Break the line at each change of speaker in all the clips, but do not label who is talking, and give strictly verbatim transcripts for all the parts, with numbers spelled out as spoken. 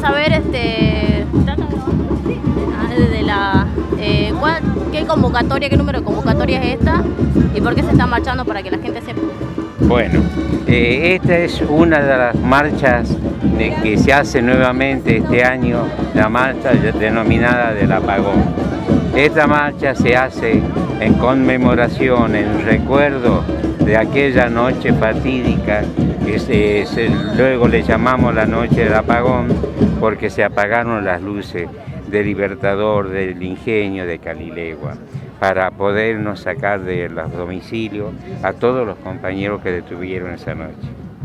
saber este, de la, eh, ¿cuál, qué convocatoria, qué número de convocatoria es esta y por qué se está marchando para que la gente sepa.
Bueno, eh, esta es una de las marchas de que se hace nuevamente este año, la marcha denominada del apagón. Esta marcha se hace en conmemoración, en recuerdo de aquella noche fatídica que se, se, luego le llamamos la noche del apagón porque se apagaron las luces del Libertador, del Ingenio, de Calilegua, para podernos sacar de los domicilios a todos los compañeros que detuvieron esa noche.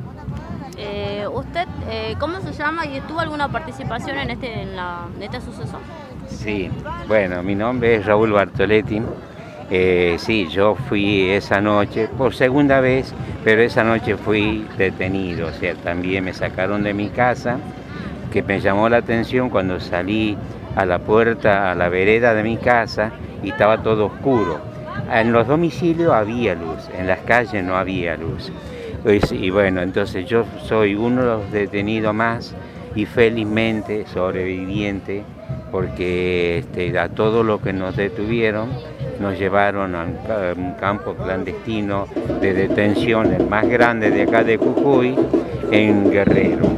Eh, ¿Usted eh, cómo se llama y tuvo alguna participación en este, en la, en este suceso?
Sí, bueno, mi nombre es Raúl Bartoletti. Eh, sí, yo fui esa noche por segunda vez, pero esa noche fui detenido, o sea, también me sacaron de mi casa, que me llamó la atención cuando salí a la puerta, a la vereda de mi casa, y estaba todo oscuro. En los domicilios había luz, en las calles no había luz. Y bueno, entonces yo soy uno de los detenidos más y felizmente sobreviviente, porque este, a todo lo que nos detuvieron nos llevaron a un campo clandestino de detención, el más grande de acá de Jujuy, en Guerrero,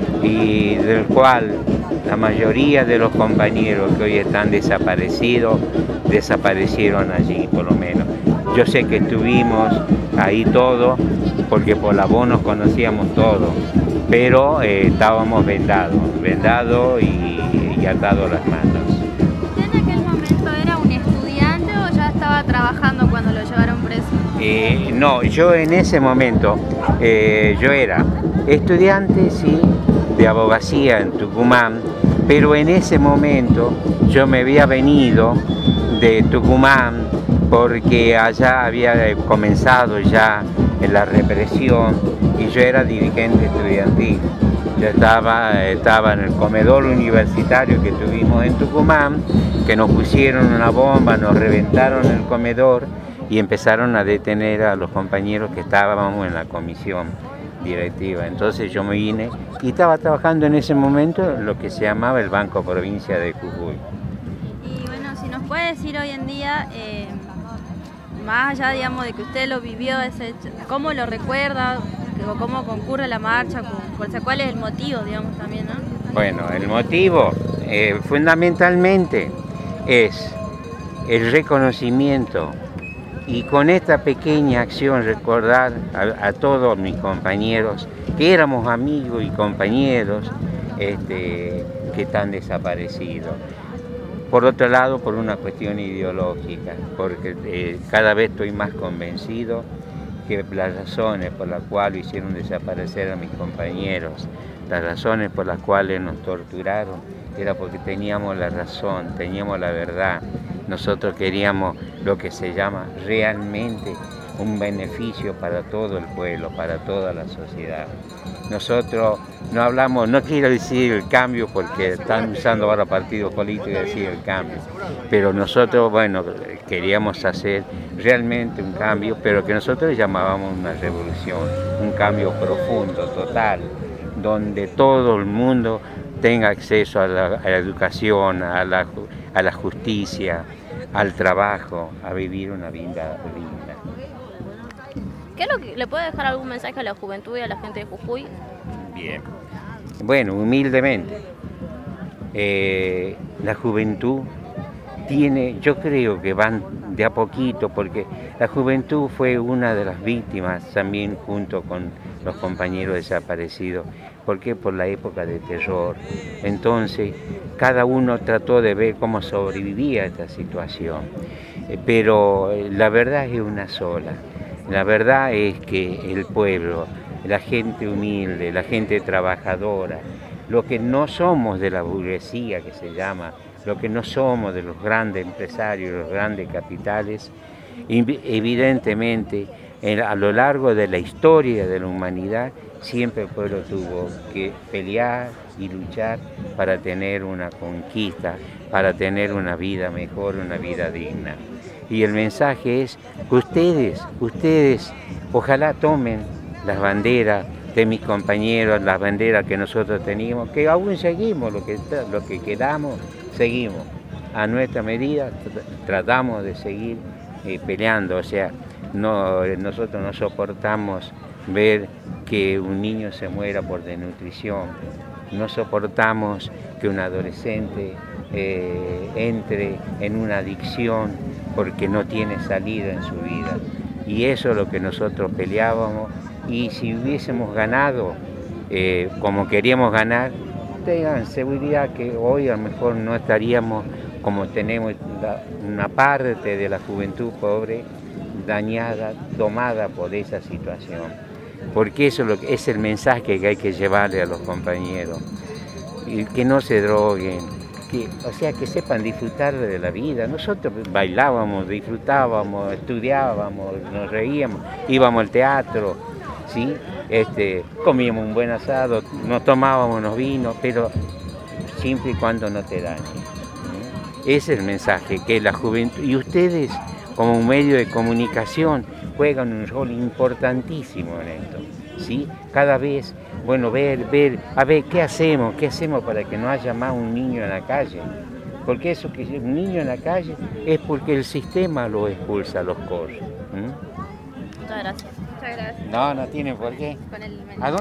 y del cual la mayoría de los compañeros que hoy están desaparecidos, desaparecieron allí por lo menos. Yo sé que estuvimos ahí todos, porque por la voz nos conocíamos todos, pero eh, estábamos vendados, vendados y, y atados las manos.
¿Usted en aquel momento era un estudiante o ya estaba trabajando cuando lo llevaron preso?
Eh, no, yo en ese momento, eh, yo era estudiante, sí, de abogacía en Tucumán, pero en ese momento yo me había venido de Tucumán porque allá había comenzado ya la represión y yo era dirigente estudiantil. Yo estaba, estaba en el comedor universitario que tuvimos en Tucumán, que nos pusieron una bomba, nos reventaron el comedor y empezaron a detener a los compañeros que estábamos en la comisión directiva. Entonces yo me vine y estaba trabajando en ese momento en lo que se llamaba el Banco Provincia de Jujuy.
Y bueno, si nos puede decir hoy en día, eh, más allá, digamos, de que usted lo vivió, ese, ¿cómo lo recuerda? ¿Cómo concurre la marcha? ¿Cuál es el motivo, digamos, también, no?
Bueno, el motivo eh, fundamentalmente es el reconocimiento y con esta pequeña acción recordar a, a todos mis compañeros que éramos amigos y compañeros este, que están desaparecidos. Por otro lado, por una cuestión ideológica, porque eh, cada vez estoy más convencido que las razones por las cuales hicieron desaparecer a mis compañeros, las razones por las cuales nos torturaron, era porque teníamos la razón, teníamos la verdad. Nosotros queríamos lo que se llama realmente un beneficio para todo el pueblo, para toda la sociedad. Nosotros no hablamos, no quiero decir el cambio porque están usando ahora partidos políticos decir el cambio, pero nosotros, bueno, queríamos hacer realmente un cambio, pero que nosotros llamábamos una revolución, un cambio profundo, total, donde todo el mundo tenga acceso a la, a la educación, a la, a la justicia, al trabajo, a vivir una vida digna.
¿Qué es lo que, ¿Le puede dejar algún mensaje a la juventud y a la gente de Jujuy?
Bien. Bueno, humildemente, eh, la juventud tiene, yo creo que van de a poquito, porque la juventud fue una de las víctimas también junto con los compañeros desaparecidos. ¿Por qué? Por la época de terror. Entonces, cada uno trató de ver cómo sobrevivía a esta situación. Eh, pero la verdad es una sola. La verdad es que el pueblo, la gente humilde, la gente trabajadora, los que no somos de la burguesía que se llama, los que no somos de los grandes empresarios, los grandes capitales, evidentemente a lo largo de la historia de la humanidad siempre el pueblo tuvo que pelear y luchar para tener una conquista, para tener una vida mejor, una vida digna. Y el mensaje es que ustedes, ustedes, ojalá tomen las banderas, de mis compañeros, las banderas que nosotros teníamos, que aún seguimos, lo que, lo que quedamos, seguimos. A nuestra medida tratamos de seguir eh, peleando, o sea, no, nosotros no soportamos ver que un niño se muera por desnutrición, no soportamos que un adolescente eh, entre en una adicción porque no tiene salida en su vida. Y eso es lo que nosotros peleábamos, y si hubiésemos ganado eh, como queríamos ganar, tengan seguridad que hoy a lo mejor no estaríamos como tenemos la, una parte de la juventud pobre dañada, tomada por esa situación. Porque eso es, lo que, es el mensaje que hay que llevarle a los compañeros, y que no se droguen, que, o sea, que sepan disfrutar de la vida. Nosotros bailábamos, disfrutábamos, estudiábamos, nos reíamos, íbamos al teatro, ¿sí? Este, comíamos un buen asado, nos tomábamos unos vinos, pero siempre y cuando no te dañen. Ese es el mensaje, que la juventud, y ustedes como un medio de comunicación juegan un rol importantísimo en esto, ¿sí? Cada vez, bueno, ver, ver, a ver, ¿qué hacemos? ¿Qué hacemos para que no haya más un niño en la calle? Porque eso que un niño en la calle es porque el sistema lo expulsa, los corre. ¿Mm?
Muchas gracias.
Muchas gracias.
No, no tiene por qué.
Con el
¿A dónde